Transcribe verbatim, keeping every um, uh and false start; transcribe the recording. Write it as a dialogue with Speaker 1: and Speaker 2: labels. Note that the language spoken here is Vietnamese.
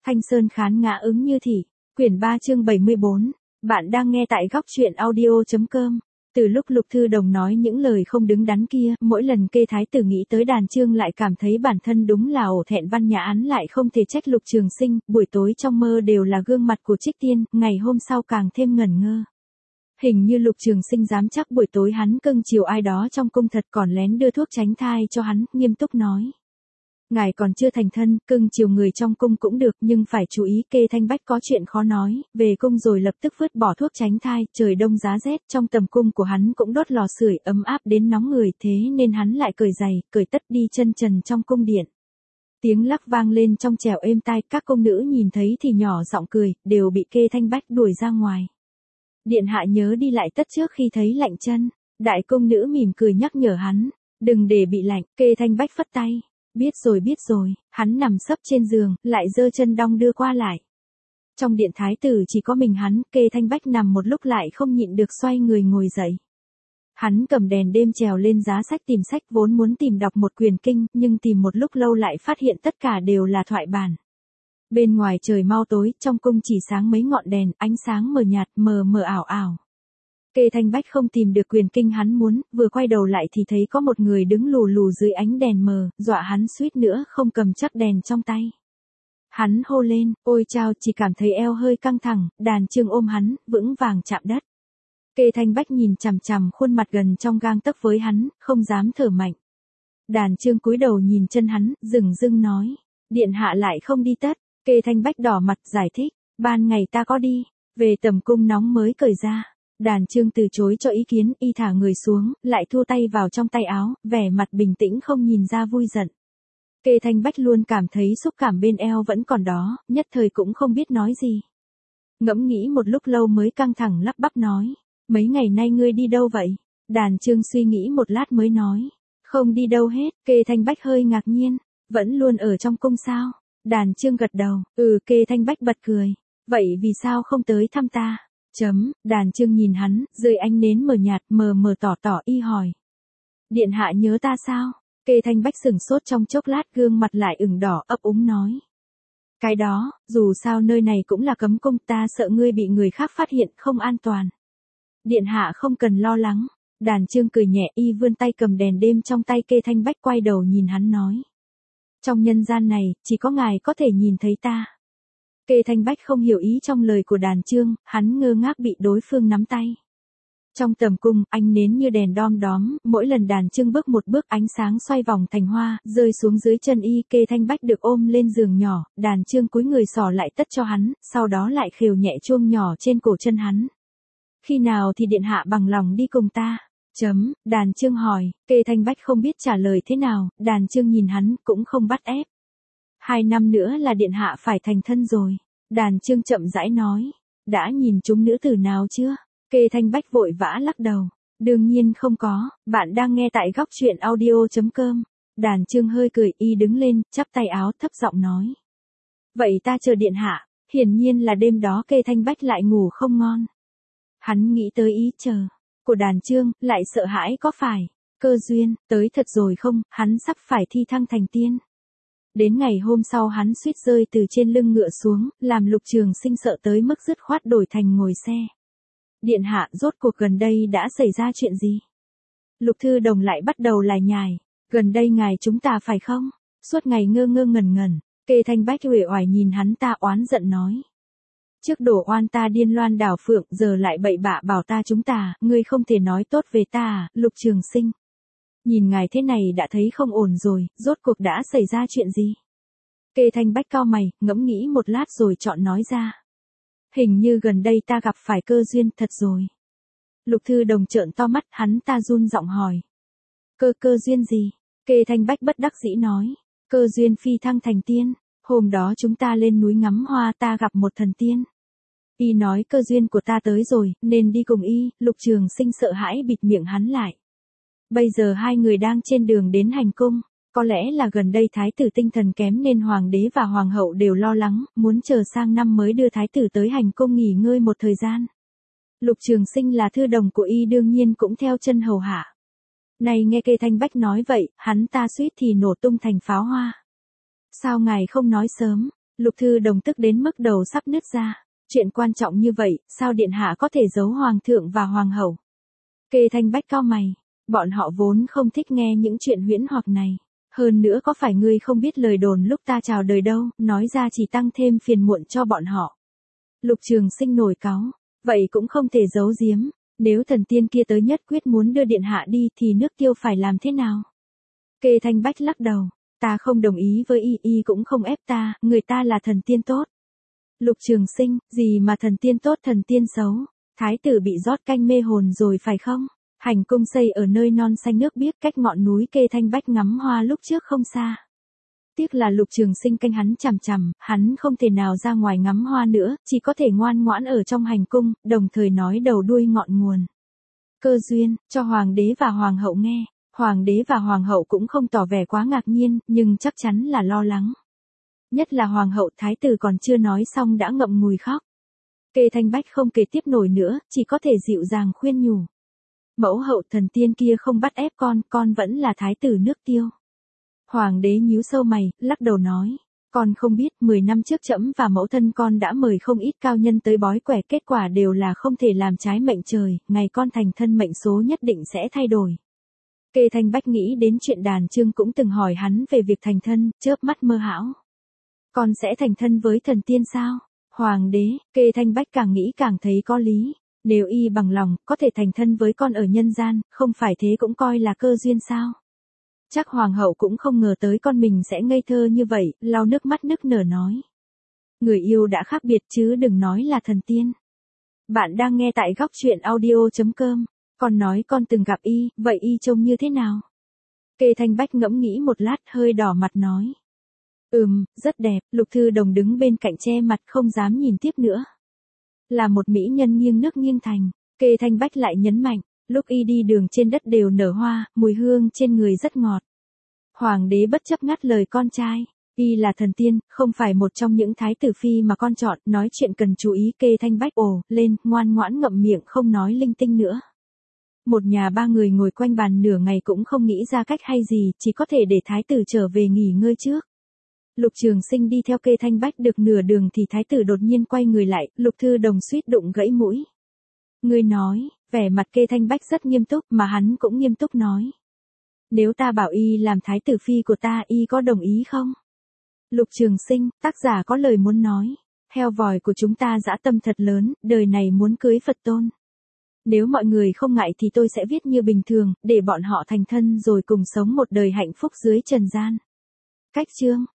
Speaker 1: Thanh Sơn khán ngã ứng như thị, quyển ba chương bảy mươi bốn, bạn đang nghe tại góc truyện audio.com. Từ lúc Lục Thư Đồng nói những lời không đứng đắn kia, mỗi lần Kê Thái Tử nghĩ tới Đàn Chương lại cảm thấy bản thân đúng là ổ thẹn, Văn Nhã Án lại không thể trách Lục Trường Sinh, buổi tối trong mơ đều là gương mặt của Trích Tiên, ngày hôm sau càng thêm ngẩn ngơ. Hình như Lục Trường Sinh dám chắc buổi tối hắn cưng chiều ai đó trong cung thật, còn lén đưa thuốc tránh thai cho hắn, nghiêm túc nói. Ngài còn chưa thành thân, cưng chiều người trong cung cũng được, nhưng phải chú ý. Kê Thanh Bách có chuyện khó nói, về cung rồi lập tức vứt bỏ thuốc tránh thai, trời đông giá rét, trong tầm cung của hắn cũng đốt lò sưởi ấm áp đến nóng người, thế nên hắn lại cởi giày, cởi tất đi chân trần trong cung điện. Tiếng lắc vang lên trong trẻo êm tai, các công nữ nhìn thấy thì nhỏ giọng cười, đều bị Kê Thanh Bách đuổi ra ngoài. Điện hạ nhớ đi lại tất trước khi thấy lạnh chân. Đại công nữ mỉm cười nhắc nhở hắn, đừng để bị lạnh. Kê Thanh Bách phất tay. Biết rồi biết rồi, hắn nằm sấp trên giường, lại giơ chân đong đưa qua lại. Trong điện thái tử chỉ có mình hắn, Kê Thanh Bách nằm một lúc lại không nhịn được xoay người ngồi dậy. Hắn cầm đèn đêm trèo lên giá sách tìm sách, vốn muốn tìm đọc một quyển kinh, nhưng tìm một lúc lâu lại phát hiện tất cả đều là thoại bản. Bên ngoài trời mau tối, trong cung chỉ sáng mấy ngọn đèn, ánh sáng mờ nhạt, mờ mờ ảo ảo. Kê Thanh Bách không tìm được quyển kinh hắn muốn, vừa quay đầu lại thì thấy có một người đứng lù lù dưới ánh đèn mờ, dọa hắn suýt nữa không cầm chắc đèn trong tay. Hắn hô lên, ôi chao, chỉ cảm thấy eo hơi căng thẳng, Đàn Chương ôm hắn, vững vàng chạm đất. Kê Thanh Bách nhìn chằm chằm khuôn mặt gần trong gang tấc với hắn, không dám thở mạnh. Đàn Chương cúi đầu nhìn chân hắn, dửng dưng nói, điện hạ lại không đi tất. Kê Thanh Bách đỏ mặt giải thích, ban ngày ta có đi, về tầm cung nóng mới cởi ra. Đàn Chương từ chối cho ý kiến, y thả người xuống, lại thu tay vào trong tay áo, vẻ mặt bình tĩnh không nhìn ra vui giận. Kê Thanh Bách luôn cảm thấy xúc cảm bên eo vẫn còn đó, nhất thời cũng không biết nói gì. Ngẫm nghĩ một lúc lâu mới căng thẳng lắp bắp nói, mấy ngày nay ngươi đi đâu vậy? Đàn Chương suy nghĩ một lát mới nói, không đi đâu hết. Kê Thanh Bách hơi ngạc nhiên, vẫn luôn ở trong cung sao? Đàn Chương gật đầu, ừ. Kê Thanh Bách bật cười, vậy vì sao không tới thăm ta? Chấm, Đàn Chương nhìn hắn, dưới ánh nến mờ nhạt, mờ mờ tỏ tỏ, y hỏi. Điện hạ nhớ ta sao? Kê Thanh Bách sửng sốt trong chốc lát, gương mặt lại ửng đỏ, ấp úng nói. Cái đó, dù sao nơi này cũng là cấm cung, ta sợ ngươi bị người khác phát hiện, không an toàn. Điện hạ không cần lo lắng. Đàn Chương cười nhẹ, y vươn tay cầm đèn đêm trong tay. Kê Thanh Bách quay đầu nhìn hắn nói. Trong nhân gian này, chỉ có ngài có thể nhìn thấy ta. Kê Thanh Bách không hiểu ý trong lời của Đàn Chương, hắn ngơ ngác bị đối phương nắm tay. Trong tầm cung, ánh nến như đèn đom đóm, mỗi lần Đàn Chương bước một bước ánh sáng xoay vòng thành hoa, rơi xuống dưới chân y. Kê Thanh Bách được ôm lên giường nhỏ, Đàn Chương cúi người xỏ lại tất cho hắn, sau đó lại khều nhẹ chuông nhỏ trên cổ chân hắn. Khi nào thì điện hạ bằng lòng đi cùng ta? Chấm, Đàn Chương hỏi. Kê Thanh Bách không biết trả lời thế nào, Đàn Chương nhìn hắn, cũng không bắt ép. Hai năm nữa là điện hạ phải thành thân rồi. Đàn Chương chậm rãi nói. Đã nhìn chúng nữ tử nào chưa? Kê Thanh Bách vội vã lắc đầu. Đương nhiên không có, bạn đang nghe tại góc truyện audio.com. Đàn Chương hơi cười, y đứng lên, chắp tay áo, thấp giọng nói. Vậy ta chờ điện hạ. Hiển nhiên là đêm đó Kê Thanh Bách lại ngủ không ngon. Hắn nghĩ tới ý chờ của Đàn Chương, lại sợ hãi có phải cơ duyên tới thật rồi không, hắn sắp phải thi thăng thành tiên. Đến ngày hôm sau hắn suýt rơi từ trên lưng ngựa xuống, làm Lục Trường Sinh sợ tới mức dứt khoát đổi thành ngồi xe. Điện hạ, rốt cuộc gần đây đã xảy ra chuyện gì? Lục Thư Đồng lại bắt đầu lải nhải, gần đây ngài chúng ta phải không? Suốt ngày ngơ ngơ ngẩn ngẩn. Kê Thanh Bách uể oải nhìn hắn ta oán giận nói. Trước đổ oan ta điên loan đảo phượng, giờ lại bậy bạ bảo ta chúng ta, ngươi không thể nói tốt về ta à, Lục Trường Sinh. Nhìn ngài thế này đã thấy không ổn rồi, rốt cuộc đã xảy ra chuyện gì? Kê Thanh Bách cau mày, ngẫm nghĩ một lát rồi chọn nói ra. Hình như gần đây ta gặp phải cơ duyên thật rồi. Lục Thư Đồng trợn to mắt, hắn ta run giọng hỏi. Cơ cơ duyên gì? Kê Thanh Bách bất đắc dĩ nói. Cơ duyên phi thăng thành tiên. Hôm đó chúng ta lên núi ngắm hoa, ta gặp một thần tiên. Y nói cơ duyên của ta tới rồi, nên đi cùng y. Lục Trường Sinh sợ hãi bịt miệng hắn lại. Bây giờ hai người đang trên đường đến hành cung. Có lẽ là gần đây thái tử tinh thần kém nên hoàng đế và hoàng hậu đều lo lắng, muốn chờ sang năm mới đưa thái tử tới hành cung nghỉ ngơi một thời gian. Lục Trường Sinh là thư đồng của y đương nhiên cũng theo chân hầu hạ. Này nghe Kê Thanh Bách nói vậy, hắn ta suýt thì nổ tung thành pháo hoa. Sao ngài không nói sớm? Lục Thư Đồng tức đến mức đầu sắp nứt ra. Chuyện quan trọng như vậy, sao điện hạ có thể giấu hoàng thượng và hoàng hậu? Kê Thanh Bách cau mày, bọn họ vốn không thích nghe những chuyện huyễn hoặc này. Hơn nữa có phải ngươi không biết lời đồn lúc ta chào đời đâu, nói ra chỉ tăng thêm phiền muộn cho bọn họ. Lục Trường Sinh nổi cáu, vậy cũng không thể giấu giếm, nếu thần tiên kia tới nhất quyết muốn đưa điện hạ đi thì nước Tiêu phải làm thế nào? Kê Thanh Bách lắc đầu, ta không đồng ý với y, y cũng không ép ta, người ta là thần tiên tốt. Lục Trường Sinh, gì mà thần tiên tốt thần tiên xấu, thái tử bị rót canh mê hồn rồi phải không? Hành cung xây ở nơi non xanh nước biếc cách ngọn núi Kê Thanh Bách ngắm hoa lúc trước không xa. Tiếc là Lục Trường Sinh canh hắn chằm chằm, hắn không thể nào ra ngoài ngắm hoa nữa, chỉ có thể ngoan ngoãn ở trong hành cung, đồng thời nói đầu đuôi ngọn nguồn. Cơ duyên, cho hoàng đế và hoàng hậu nghe, hoàng đế và hoàng hậu cũng không tỏ vẻ quá ngạc nhiên, nhưng chắc chắn là lo lắng. Nhất là hoàng hậu, thái tử còn chưa nói xong đã ngậm ngùi khóc. Kê Thanh Bách không kể tiếp nổi nữa, chỉ có thể dịu dàng khuyên nhủ. Mẫu hậu, thần tiên kia không bắt ép con, con vẫn là thái tử nước Tiêu. Hoàng đế nhíu sâu mày, lắc đầu nói, con không biết, mười năm trước trẫm và mẫu thân con đã mời không ít cao nhân tới bói quẻ, kết quả đều là không thể làm trái mệnh trời, ngày con thành thân mệnh số nhất định sẽ thay đổi. Kê Thanh Bách nghĩ đến chuyện Đàn Chương cũng từng hỏi hắn về việc thành thân, chớp mắt mơ hão. Con sẽ thành thân với thần tiên sao? Hoàng đế, Kê Thanh Bách càng nghĩ càng thấy có lý. Nếu y bằng lòng, có thể thành thân với con ở nhân gian, không phải thế cũng coi là cơ duyên sao? Chắc hoàng hậu cũng không ngờ tới con mình sẽ ngây thơ như vậy, lau nước mắt nức nở nói. Người yêu đã khác biệt chứ đừng nói là thần tiên. Bạn đang nghe tại góc truyện audio chấm com. Con nói con từng gặp y, vậy y trông như thế nào? Kê Thanh Bách ngẫm nghĩ một lát hơi đỏ mặt nói. Ừm, rất đẹp, Lục Thư Đồng đứng bên cạnh che mặt không dám nhìn tiếp nữa. Là một mỹ nhân nghiêng nước nghiêng thành, Kê Thanh Bách lại nhấn mạnh, lúc y đi đường trên đất đều nở hoa, mùi hương trên người rất ngọt. Hoàng đế bất chấp ngắt lời con trai, y là thần tiên, không phải một trong những thái tử phi mà con chọn, nói chuyện cần chú ý. Kê Thanh Bách ồ lên, ngoan ngoãn ngậm miệng không nói linh tinh nữa. Một nhà ba người ngồi quanh bàn nửa ngày cũng không nghĩ ra cách hay gì, chỉ có thể để thái tử trở về nghỉ ngơi trước. Lục Trường Sinh đi theo Kê Thanh Bách được nửa đường thì thái tử đột nhiên quay người lại, Lục Thư Đồng suýt đụng gãy mũi. Ngươi nói, vẻ mặt Kê Thanh Bách rất nghiêm túc mà hắn cũng nghiêm túc nói. Nếu ta bảo y làm thái tử phi của ta, y có đồng ý không? Lục Trường Sinh, tác giả có lời muốn nói. Heo vòi của chúng ta dã tâm thật lớn, đời này muốn cưới Phật tôn. Nếu mọi người không ngại thì tôi sẽ viết như bình thường, để bọn họ thành thân rồi cùng sống một đời hạnh phúc dưới trần gian. Cách chương